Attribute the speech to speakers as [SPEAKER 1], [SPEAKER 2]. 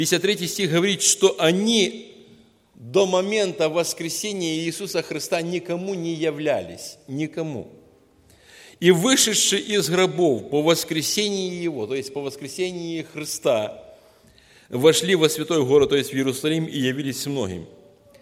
[SPEAKER 1] 53 стих говорит, что они до момента воскресения Иисуса Христа никому не являлись, никому. И вышедшие из гробов по воскресении Его, то есть по воскресении Христа, вошли во святой город, то есть в Иерусалим, и явились многим.